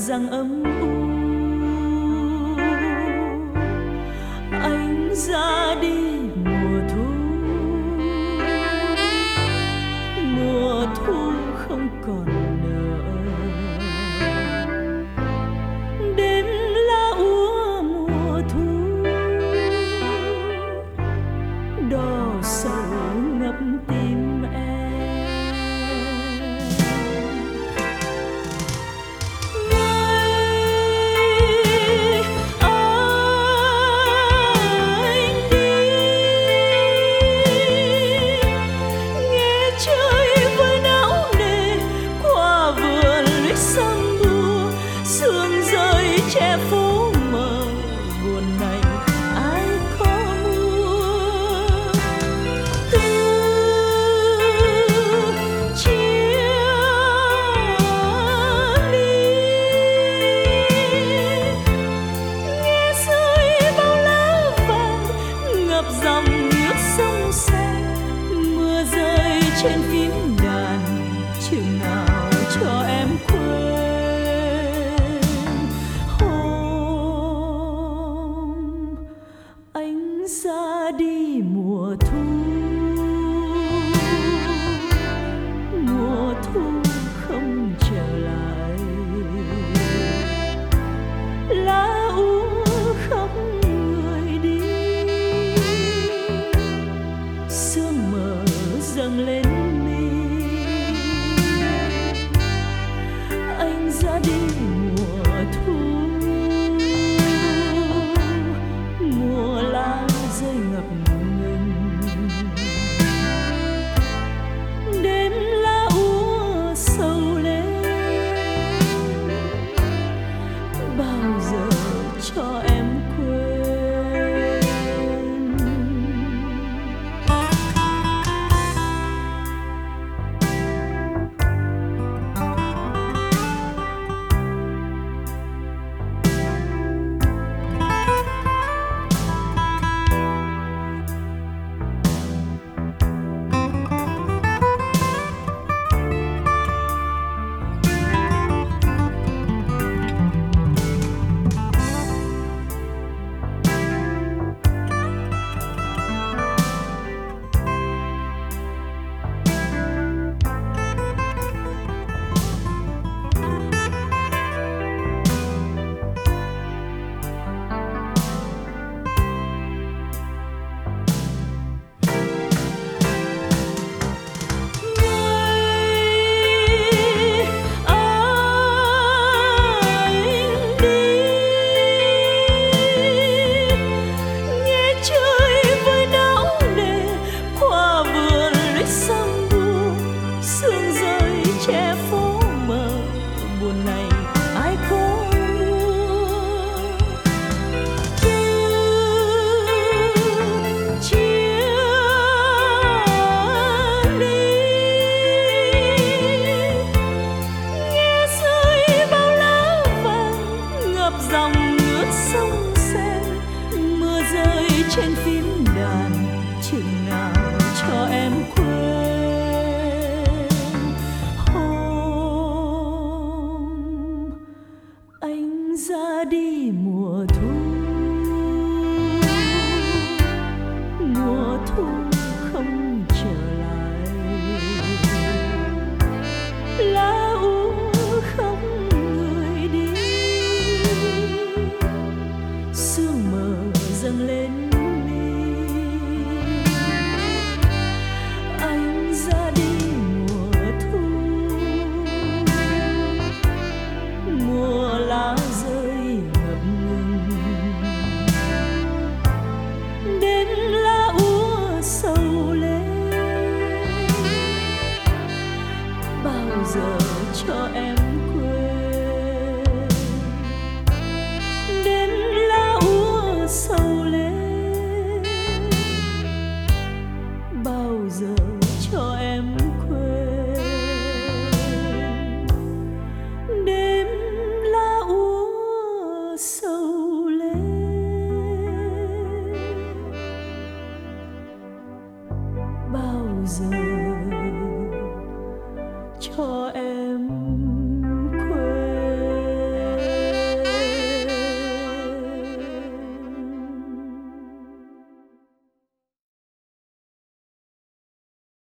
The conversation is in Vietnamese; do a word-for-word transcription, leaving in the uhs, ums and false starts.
rằng âm u. Anh ra đi mùa thu, mùa thu không còn nữa. Đêm lá úa mùa thu, đỏ sầu ngập tim em. Che phố mờ buồn này ai có mua. Từ chia ly nghe rơi bao lá vàng ngập dòng nước sông xa. Mưa rơi trên phím đàn chừng nào cho em quên. Ra đi mùa thu, mùa thu không trở lại. Lá úa khóc người đi, sương mờ dâng lên mi. Anh ra đi mùa thu, mùa lá rơi ngập ngừng. Đêm lá úa sầu lên, bao giờ cho em quên. Che phố mờ buồn này ai có mua. Từ chia ly nghe rơi bao lá vàng ngập dòng nước sông Sen. Mưa rơi trên phím đàn chừng nào cho em quên. Anh ra đi mùa thu, mùa thu không trở lại. Lá úa khóc người đi, sương mờ dâng lên mi. Anh ra đi mùa thu, mùa lá rơi ngập ngừng. Đêm lá úa sầu lên, bao giờ cho em quên. Đêm lá úa sầu lên, bao giờ cho em quên. Đêm lá úa sầu lên, bao giờ cho